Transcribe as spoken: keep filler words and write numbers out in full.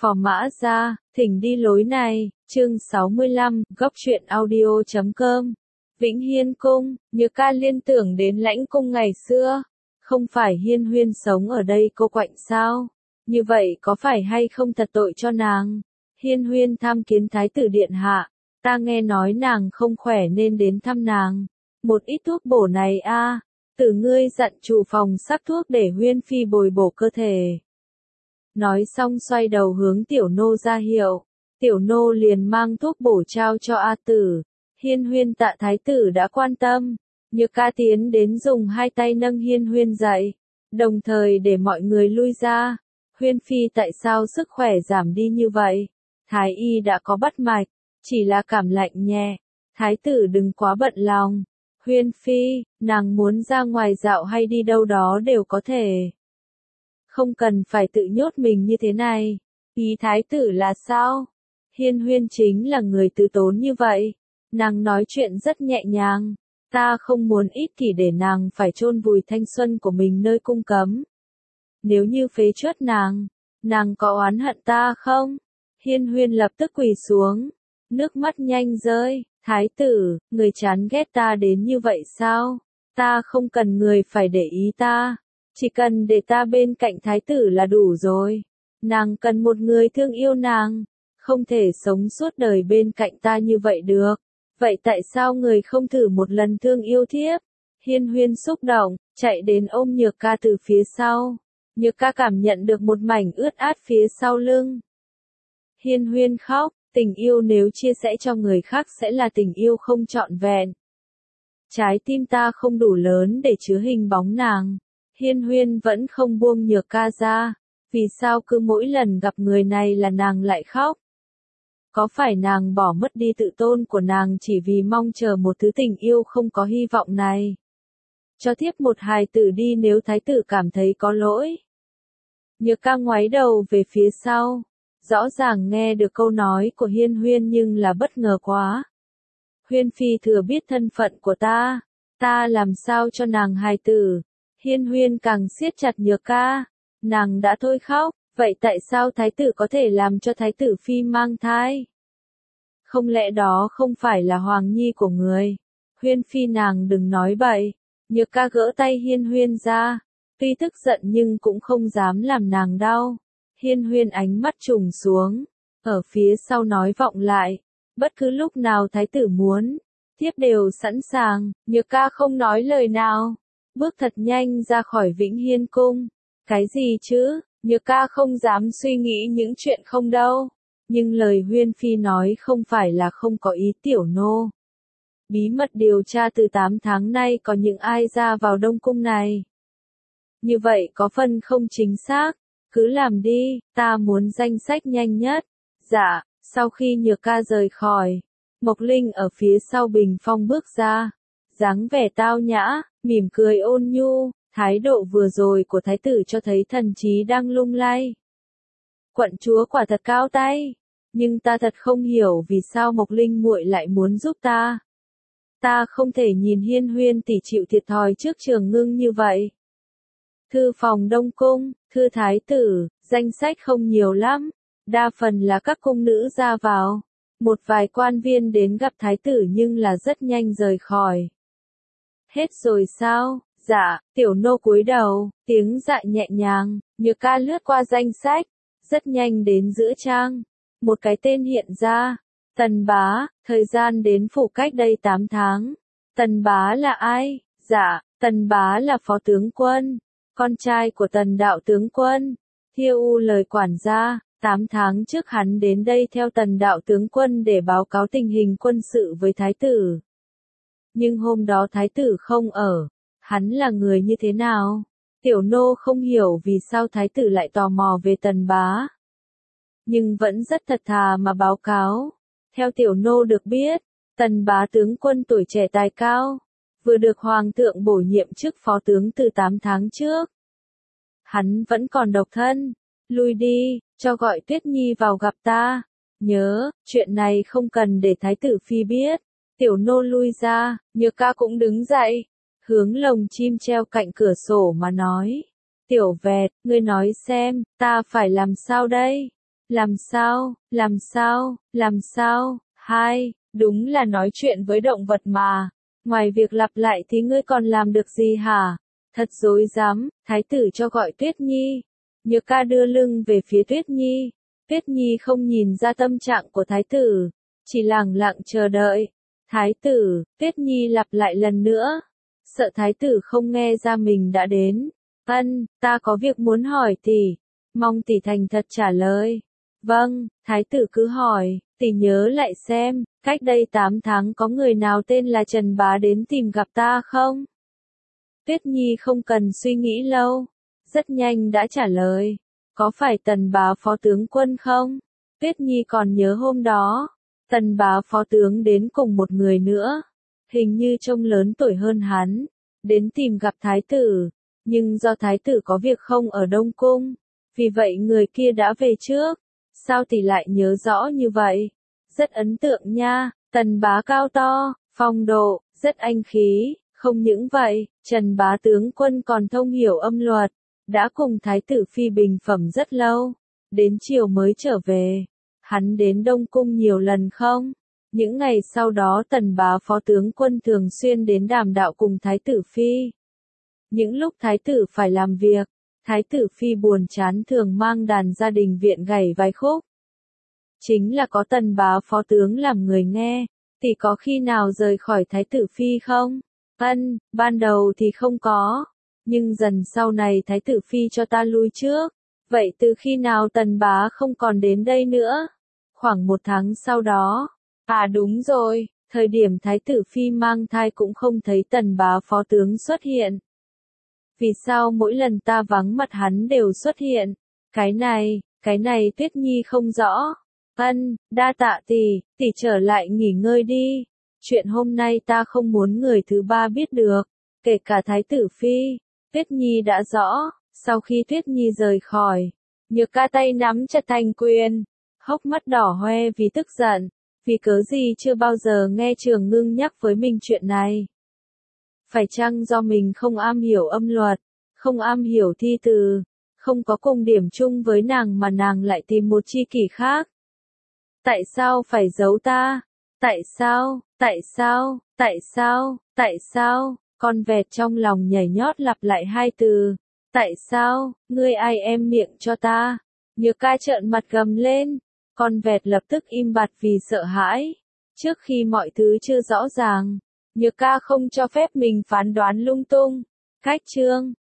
Phò Mã Gia, thỉnh đi lối này, chương sáu mươi lăm, góc truyện audio chấm com. Vĩnh Hiên Cung, Nhược Ca liên tưởng đến Lãnh Cung ngày xưa. Không phải Hiên Huyên sống ở đây cô quạnh sao? Như vậy có phải hay không thật tội cho nàng? Hiên Huyên tham kiến Thái tử điện hạ, ta nghe nói nàng không khỏe nên đến thăm nàng. Một ít thuốc bổ này a, Tử ngươi dặn chủ phòng sắc thuốc để Huyên phi bồi bổ cơ thể. Nói xong xoay đầu hướng tiểu nô ra hiệu, tiểu nô liền mang thuốc bổ trao cho A Tử. Hiên Huyên tạ Thái tử đã quan tâm, Nhược Ca tiến đến dùng hai tay nâng Hiên Huyên dậy, đồng thời để mọi người lui ra. Huyên phi tại sao sức khỏe giảm đi như vậy? Thái y đã có bắt mạch, chỉ là cảm lạnh nhẹ. Thái tử đừng quá bận lòng. Huyên phi, nàng muốn ra ngoài dạo hay đi đâu đó đều có thể. Không cần phải tự nhốt mình như thế này. Ý thái tử là sao? Hiên Huyên chính là người từ tốn như vậy. Nàng nói chuyện rất nhẹ nhàng. Ta không muốn ích kỷ để nàng phải chôn vùi thanh xuân của mình nơi cung cấm. Nếu như phế truất nàng, nàng có oán hận ta không? Hiên Huyên lập tức quỳ xuống. Nước mắt nhanh rơi. Thái tử, người chán ghét ta đến như vậy sao? Ta không cần người phải để ý ta. Chỉ cần để ta bên cạnh thái tử là đủ rồi. Nàng cần một người thương yêu nàng. Không thể sống suốt đời bên cạnh ta như vậy được. Vậy tại sao người không thử một lần thương yêu thiếp? Hiên Huyên xúc động, chạy đến ôm Nhược Ca từ phía sau. Nhược Ca cảm nhận được một mảnh ướt át phía sau lưng. Hiên Huyên khóc, tình yêu nếu chia sẻ cho người khác sẽ là tình yêu không trọn vẹn. Trái tim ta không đủ lớn để chứa hình bóng nàng. Hiên Huyên vẫn không buông Nhược Ca ra. Vì sao cứ mỗi lần gặp người này là nàng lại khóc? Có phải nàng bỏ mất đi tự tôn của nàng chỉ vì mong chờ một thứ tình yêu không có hy vọng này? Cho thiếp một hài tử đi nếu thái tử cảm thấy có lỗi. Nhược Ca ngoái đầu về phía sau. Rõ ràng nghe được câu nói của Hiên Huyên nhưng là bất ngờ quá. Huyên phi thừa biết thân phận của ta. Ta làm sao cho nàng hài tử? Hiên Huyên càng siết chặt Nhược Ca. Nàng đã thôi khóc, vậy tại sao thái tử có thể làm cho thái tử phi mang thai? Không lẽ đó không phải là hoàng nhi của người? Huyên phi nàng đừng nói bậy. Nhược Ca gỡ tay Hiên Huyên ra. Tuy tức giận nhưng cũng không dám làm nàng đau. Hiên Huyên ánh mắt trùng xuống. Ở phía sau nói vọng lại. Bất cứ lúc nào thái tử muốn, thiếp đều sẵn sàng. Nhược Ca không nói lời nào. Bước thật nhanh ra khỏi Vĩnh Hiên Cung. Cái gì chứ? Nhược Ca không dám suy nghĩ những chuyện không đâu. Nhưng lời Huyên phi nói không phải là không có ý tiểu nô. Bí mật điều tra từ tám tháng nay có những ai ra vào Đông Cung này. Như vậy có phần không chính xác. Cứ làm đi, ta muốn danh sách nhanh nhất. Dạ, sau khi Nhược Ca rời khỏi, Mộc Linh ở phía sau bình phong bước ra. Dáng vẻ tao nhã, mỉm cười ôn nhu, thái độ vừa rồi của thái tử cho thấy thần trí đang lung lay. Quận chúa quả thật cao tay, nhưng ta thật không hiểu vì sao Mộc Linh muội lại muốn giúp ta. Ta không thể nhìn Hiên Huyên tỷ chịu thiệt thòi trước Trường Ngưng như vậy. Thư phòng Đông Cung, thư thái tử, danh sách không nhiều lắm, đa phần là các cung nữ ra vào. Một vài quan viên đến gặp thái tử nhưng là rất nhanh rời khỏi. Hết rồi sao? Dạ, tiểu nô cúi đầu, tiếng dạ nhẹ nhàng. Nhược Ca lướt qua danh sách, rất nhanh đến giữa trang. Một cái tên hiện ra, Tần Bá, thời gian đến phủ cách đây tám tháng. Tần Bá là ai? Dạ, Tần Bá là phó tướng quân, con trai của Tần đạo tướng quân. Thiêu U lời quản gia, tám tháng trước hắn đến đây theo Tần đạo tướng quân để báo cáo tình hình quân sự với thái tử. Nhưng hôm đó thái tử không ở. Hắn là người như thế nào? Tiểu nô không hiểu vì sao thái tử lại tò mò về Tần Bá. Nhưng vẫn rất thật thà mà báo cáo. Theo tiểu nô được biết, Tần Bá tướng quân tuổi trẻ tài cao, vừa được hoàng thượng bổ nhiệm chức phó tướng từ tám tháng trước. Hắn vẫn còn độc thân. Lui đi, cho gọi Tuyết Nhi vào gặp ta. Nhớ, chuyện này không cần để thái tử phi biết. Tiểu nô lui ra, Nhược Ca cũng đứng dậy, hướng lồng chim treo cạnh cửa sổ mà nói. Tiểu Vẹt, ngươi nói xem, ta phải làm sao đây? Làm sao, làm sao, làm sao, hai, đúng là nói chuyện với động vật mà. Ngoài việc lặp lại thì ngươi còn làm được gì hả? Thật dối dám, thái tử cho gọi Tuyết Nhi. Nhược ca đưa lưng về phía Tuyết Nhi. Tuyết Nhi không nhìn ra tâm trạng của thái tử, chỉ lẳng lặng chờ đợi. Thái tử, Tuyết Nhi lặp lại lần nữa. Sợ thái tử không nghe ra mình đã đến. Ân, ta có việc muốn hỏi tỷ. Mong tỷ thành thật trả lời. Vâng, thái tử cứ hỏi, tỷ nhớ lại xem, cách đây tám tháng có người nào tên là Trần Bá đến tìm gặp ta không? Tuyết Nhi không cần suy nghĩ lâu, rất nhanh đã trả lời. Có phải Tần Bá phó tướng quân không? Tuyết Nhi còn nhớ hôm đó, Tần Bá phó tướng đến cùng một người nữa, hình như trông lớn tuổi hơn hắn, đến tìm gặp thái tử, nhưng do thái tử có việc không ở Đông Cung, vì vậy người kia đã về trước. Sao tỷ lại nhớ rõ như vậy? Rất ấn tượng nha, Tần Bá cao to, phong độ, rất anh khí, không những vậy, Trần Bá tướng quân còn thông hiểu âm luật, đã cùng thái tử phi bình phẩm rất lâu, đến chiều mới trở về. Hắn đến Đông Cung nhiều lần không? Những ngày sau đó Tần Bá phó tướng quân thường xuyên đến đàm đạo cùng thái tử phi. Những lúc thái tử phải làm việc, thái tử phi buồn chán thường mang đàn gia đình viện gảy vài khúc. Chính là có Tần Bá phó tướng làm người nghe, thì có khi nào rời khỏi thái tử phi không? Ân, ban đầu thì không có, nhưng dần sau này thái tử phi cho ta lui trước. Vậy từ khi nào Tần Bá không còn đến đây nữa? Khoảng một tháng sau đó. À đúng rồi, thời điểm thái tử phi mang thai cũng không thấy Tần Bá phó tướng xuất hiện. Vì sao mỗi lần ta vắng mặt hắn đều xuất hiện? Cái này, cái này Tuyết Nhi không rõ. Ân, đa tạ tỷ, tỷ trở lại nghỉ ngơi đi. Chuyện hôm nay ta không muốn người thứ ba biết được, kể cả thái tử phi. Tuyết Nhi đã rõ, sau khi Tuyết Nhi rời khỏi, Nhược ca tay nắm chặt thành quyền, hốc mắt đỏ hoe vì tức giận, vì cớ gì chưa bao giờ nghe Trường Ngưng nhắc với mình chuyện này. Phải chăng do mình không am hiểu âm luật, không am hiểu thi từ, không có cùng điểm chung với nàng mà nàng lại tìm một tri kỷ khác? Tại sao phải giấu ta? Tại sao, tại sao, tại sao, tại sao? Con vẹt trong lòng nhảy nhót lặp lại hai từ. Tại sao, ngươi ai em miệng cho ta? Nhược ca trợn mặt gầm lên. Con vẹt lập tức im bặt vì sợ hãi. Trước khi mọi thứ chưa rõ ràng, Nhược ca không cho phép mình phán đoán lung tung. Cách chương